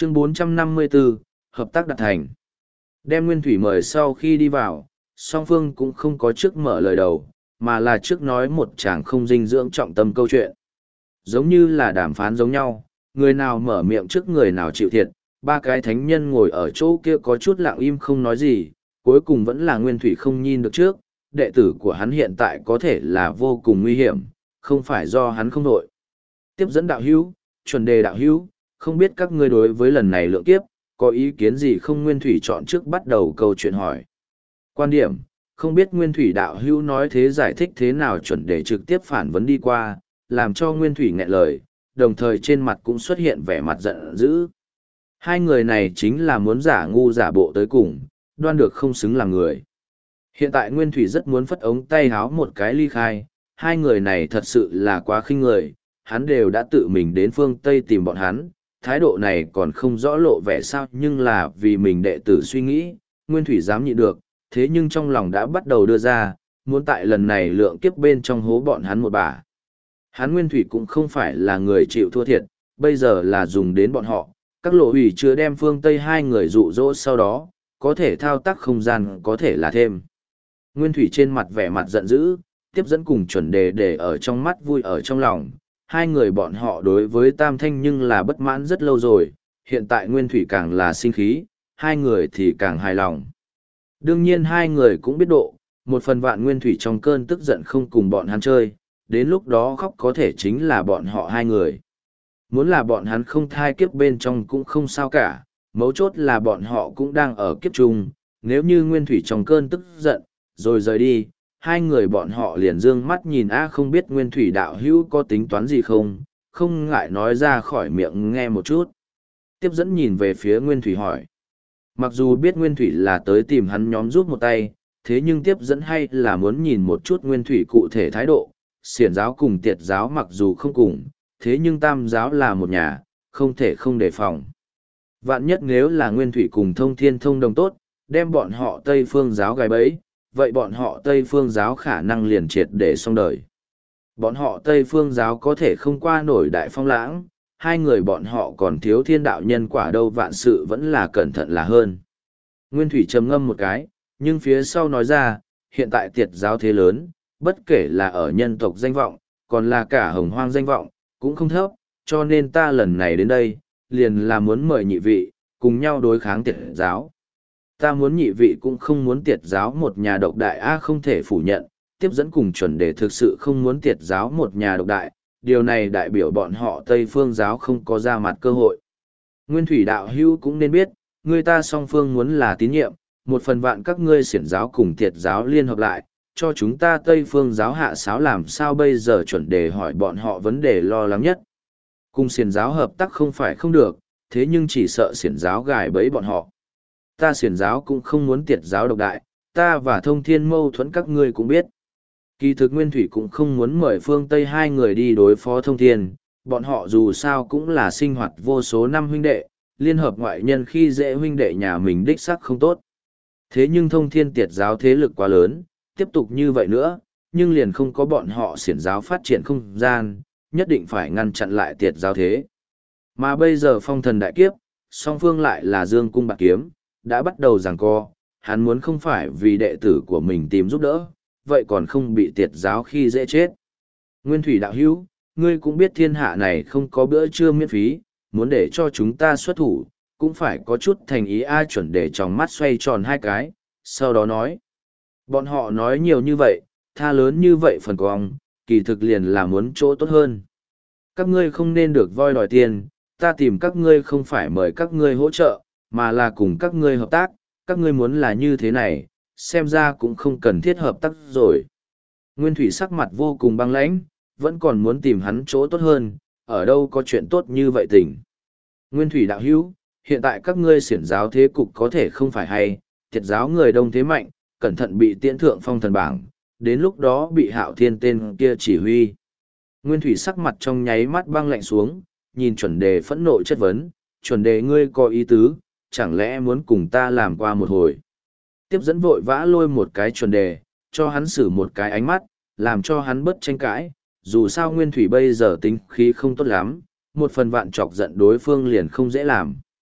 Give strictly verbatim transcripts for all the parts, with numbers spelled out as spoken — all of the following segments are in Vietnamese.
Chương bốn trăm năm mươi bốn, Hợp tác đạt thành. Đem Nguyên Thủy mời sau khi đi vào, song phương cũng không có trước mở lời đầu, mà là trước nói một chàng không dinh dưỡng trọng tâm câu chuyện. Giống như là đàm phán giống nhau, người nào mở miệng trước người nào chịu thiệt, ba cái thánh nhân ngồi ở chỗ kia có chút lặng im không nói gì, cuối cùng vẫn là Nguyên Thủy không nhìn được trước, đệ tử của hắn hiện tại có thể là vô cùng nguy hiểm, không phải do hắn không đội. Tiếp dẫn đạo hữu, chuẩn đề đạo hữu, không biết các ngươi đối với lần này lượng kiếp, có ý kiến gì không? Nguyên Thủy chọn trước bắt đầu câu chuyện hỏi. Quan điểm, không biết Nguyên Thủy đạo hữu nói thế giải thích thế nào? Chuẩn đề trực tiếp phản vấn đi qua, làm cho Nguyên Thủy nghẹn lời, đồng thời trên mặt cũng xuất hiện vẻ mặt giận dữ. Hai người này chính là muốn giả ngu giả bộ tới cùng, đoan được không xứng làm người. Hiện tại Nguyên Thủy rất muốn phất ống tay háo một cái ly khai, hai người này thật sự là quá khinh người, hắn đều đã tự mình đến phương Tây tìm bọn hắn, thái độ này còn không rõ lộ vẻ sao, nhưng là vì mình đệ tử suy nghĩ, Nguyên Thủy dám nhịn được, thế nhưng trong lòng đã bắt đầu đưa ra, muốn tại lần này lượng kiếp bên trong hố bọn hắn một bà. Hắn Nguyên Thủy cũng không phải là người chịu thua thiệt, bây giờ là dùng đến bọn họ, các lộ hủy chưa đem phương Tây hai người dụ dỗ sau đó, có thể thao tác không gian có thể là thêm. Nguyên Thủy trên mặt vẻ mặt giận dữ, tiếp dẫn cùng chuẩn đề để ở trong mắt vui ở trong lòng. Hai người bọn họ đối với Tam Thanh nhưng là bất mãn rất lâu rồi, hiện tại Nguyên Thủy càng là sinh khí, hai người thì càng hài lòng. Đương nhiên hai người cũng biết độ, một phần vạn Nguyên Thủy trong cơn tức giận không cùng bọn hắn chơi, đến lúc đó khóc có thể chính là bọn họ hai người. Muốn là bọn hắn không thai kiếp bên trong cũng không sao cả, mấu chốt là bọn họ cũng đang ở kiếp chung, nếu như Nguyên Thủy trong cơn tức giận, rồi rời đi, hai người bọn họ liền dương mắt nhìn a không biết Nguyên Thủy đạo hữu có tính toán gì không, không ngại nói ra khỏi miệng nghe một chút. Tiếp dẫn nhìn về phía Nguyên Thủy hỏi. Mặc dù biết Nguyên Thủy là tới tìm hắn nhóm giúp một tay, thế nhưng tiếp dẫn hay là muốn nhìn một chút Nguyên Thủy cụ thể thái độ. Xiển giáo cùng tiệt giáo mặc dù không cùng, thế nhưng tam giáo là một nhà, không thể không đề phòng. Vạn nhất nếu là Nguyên Thủy cùng Thông Thiên thông đồng tốt, đem bọn họ Tây Phương giáo gài bẫy, vậy bọn họ Tây Phương giáo khả năng liền triệt để xong đời. Bọn họ Tây Phương giáo có thể không qua nổi đại phong lãng, hai người bọn họ còn thiếu thiên đạo nhân quả đâu, vạn sự vẫn là cẩn thận là hơn. Nguyên Thủy trầm ngâm một cái, nhưng phía sau nói ra, hiện tại tiệt giáo thế lớn, bất kể là ở nhân tộc danh vọng, còn là cả hồng hoang danh vọng, cũng không thấp, cho nên ta lần này đến đây, liền là muốn mời nhị vị, cùng nhau đối kháng tiệt giáo. Ta muốn nhị vị cũng không muốn tiệt giáo một nhà độc đại a không thể phủ nhận, tiếp dẫn cùng chuẩn đề thực sự không muốn tiệt giáo một nhà độc đại, điều này đại biểu bọn họ Tây Phương giáo không có ra mặt cơ hội. Nguyên Thủy đạo hữu cũng nên biết, người ta song phương muốn là tín nhiệm, một phần vạn các ngươi xiển giáo cùng tiệt giáo liên hợp lại, cho chúng ta Tây Phương giáo hạ sáo làm sao bây giờ? Chuẩn đề hỏi bọn họ vấn đề lo lắng nhất. Cùng xiển giáo hợp tác không phải không được, thế nhưng chỉ sợ xiển giáo gài bẫy bọn họ. Ta xiển giáo cũng không muốn tiệt giáo độc đại, ta và Thông Thiên mâu thuẫn các ngươi cũng biết. Kỳ thực Nguyên Thủy cũng không muốn mời phương Tây hai người đi đối phó Thông Thiên, bọn họ dù sao cũng là sinh hoạt vô số năm huynh đệ, liên hợp ngoại nhân khi dễ huynh đệ nhà mình đích sắc không tốt. Thế nhưng Thông Thiên tiệt giáo thế lực quá lớn, tiếp tục như vậy nữa, nhưng liền không có bọn họ xiển giáo phát triển không gian, nhất định phải ngăn chặn lại tiệt giáo thế. Mà bây giờ phong thần đại kiếp, song phương lại là dương cung bạc kiếm, đã bắt đầu giằng co, hắn muốn không phải vì đệ tử của mình tìm giúp đỡ, vậy còn không bị tiệt giáo khi dễ chết. Nguyên Thủy đạo hữu, ngươi cũng biết thiên hạ này không có bữa trưa miễn phí, muốn để cho chúng ta xuất thủ, cũng phải có chút thành ý a. Chuẩn để trong mắt xoay tròn hai cái, sau đó nói. Bọn họ nói nhiều như vậy, tha lớn như vậy phần cong, kỳ thực liền là muốn chỗ tốt hơn. Các ngươi không nên được voi đòi tiền, ta tìm các ngươi không phải mời các ngươi hỗ trợ, mà là cùng các ngươi hợp tác, các ngươi muốn là như thế này, xem ra cũng không cần thiết hợp tác rồi. Nguyên Thủy sắc mặt vô cùng băng lãnh, vẫn còn muốn tìm hắn chỗ tốt hơn, ở đâu có chuyện tốt như vậy tình. Nguyên Thủy đạo hữu, hiện tại các ngươi xiển giáo thế cục có thể không phải hay, tiệt giáo người đông thế mạnh, cẩn thận bị tiễn thượng phong thần bảng, đến lúc đó bị Hạo Thiên tên kia chỉ huy. Nguyên Thủy sắc mặt trong nháy mắt băng lạnh xuống, nhìn chuẩn đề phẫn nộ chất vấn, chuẩn đề ngươi có ý tứ, chẳng lẽ muốn cùng ta làm qua một hồi. Tiếp dẫn vội vã lôi một cái chuẩn đề, cho hắn xử một cái ánh mắt, làm cho hắn bớt tranh cãi, dù sao Nguyên Thủy bây giờ tính khí không tốt lắm, một phần vạn chọc giận đối phương liền không dễ làm.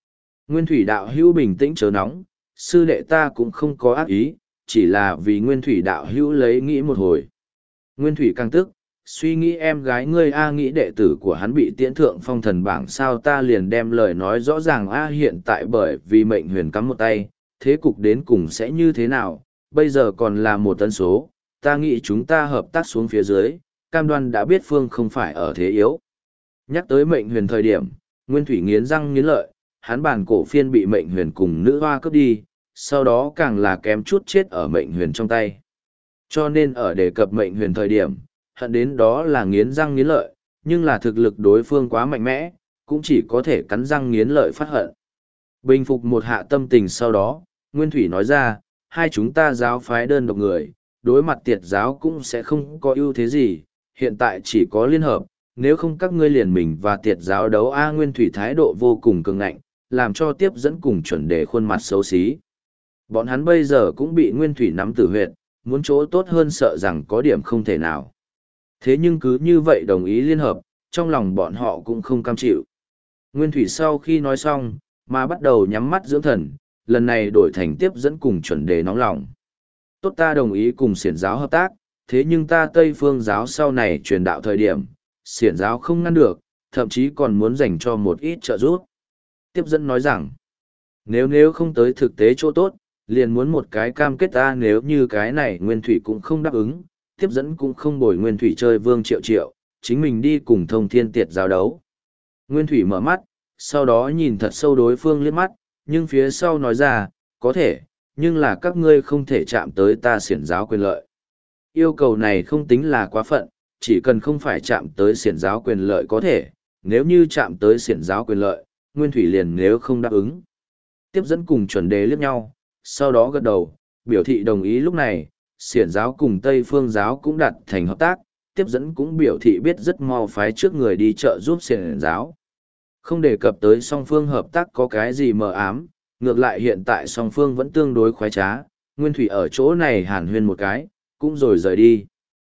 Nguyên thủy đạo hữu bình tĩnh chớ nóng, sư đệ ta cũng không có ác ý, chỉ là vì nguyên thủy đạo hữu lấy nghĩ một hồi. Nguyên thủy càng tức, suy nghĩ em gái ngươi A nghĩ đệ tử của hắn bị tiễn thượng phong thần bảng sao ta liền đem lời nói rõ ràng A hiện tại bởi vì mệnh huyền cắm một tay, thế cục đến cùng sẽ như thế nào, bây giờ còn là một tân số, ta nghĩ chúng ta hợp tác xuống phía dưới, cam đoan đã biết phương không phải ở thế yếu. Nhắc tới mệnh huyền thời điểm, Nguyên thủy nghiến răng nghiến lợi, hắn bản cổ phiên bị mệnh huyền cùng nữ hoa cướp đi, sau đó càng là kém chút chết ở mệnh huyền trong tay. Cho nên ở đề cập mệnh huyền thời điểm, hận đến đó là nghiến răng nghiến lợi, nhưng là thực lực đối phương quá mạnh mẽ, cũng chỉ có thể cắn răng nghiến lợi phát hận. Bình phục một hạ tâm tình sau đó, Nguyên Thủy nói ra, hai chúng ta giáo phái đơn độc người, đối mặt tiệt giáo cũng sẽ không có ưu thế gì, hiện tại chỉ có liên hợp, nếu không các ngươi liền mình và tiệt giáo đấu A Nguyên Thủy thái độ vô cùng cường ngạnh, làm cho tiếp dẫn cùng chuẩn đề khuôn mặt xấu xí. Bọn hắn bây giờ cũng bị Nguyên Thủy nắm tử huyệt, muốn chỗ tốt hơn sợ rằng có điểm không thể nào. Thế nhưng cứ như vậy đồng ý liên hợp, trong lòng bọn họ cũng không cam chịu. Nguyên Thủy sau khi nói xong, mà bắt đầu nhắm mắt dưỡng thần, lần này đổi thành tiếp dẫn cùng chuẩn đề nóng lòng. Tốt ta đồng ý cùng xiển giáo hợp tác, thế nhưng ta Tây Phương giáo sau này truyền đạo thời điểm, xiển giáo không ngăn được, thậm chí còn muốn dành cho một ít trợ giúp. Tiếp dẫn nói rằng, nếu nếu không tới thực tế chỗ tốt, liền muốn một cái cam kết ta nếu như cái này Nguyên Thủy cũng không đáp ứng, tiếp dẫn cũng không bồi Nguyên Thủy chơi vương triệu triệu, chính mình đi cùng thông thiên tiệt giao đấu. Nguyên Thủy mở mắt, sau đó nhìn thật sâu đối phương liếc mắt, nhưng phía sau nói ra, có thể, nhưng là các ngươi không thể chạm tới ta xiển giáo quyền lợi. Yêu cầu này không tính là quá phận, chỉ cần không phải chạm tới xiển giáo quyền lợi có thể, nếu như chạm tới xiển giáo quyền lợi, Nguyên Thủy liền nếu không đáp ứng. Tiếp dẫn cùng chuẩn đề liếc nhau, sau đó gật đầu, biểu thị đồng ý lúc này, xiển giáo cùng Tây Phương giáo cũng đặt thành hợp tác, tiếp dẫn cũng biểu thị biết rất mau phái trước người đi trợ giúp xiển giáo. Không đề cập tới song phương hợp tác có cái gì mờ ám, ngược lại hiện tại song phương vẫn tương đối khoái trá, Nguyên Thủy ở chỗ này hàn huyên một cái, cũng rồi rời đi.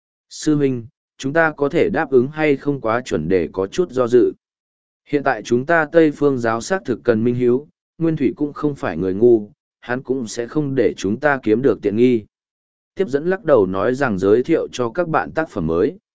Sư huynh, chúng ta có thể đáp ứng hay không quá chuẩn để có chút do dự. Hiện tại chúng ta Tây Phương giáo xác thực cần minh hiếu, Nguyên Thủy cũng không phải người ngu, hắn cũng sẽ không để chúng ta kiếm được tiện nghi. Tiếp dẫn lắc đầu nói rằng giới thiệu cho các bạn tác phẩm mới.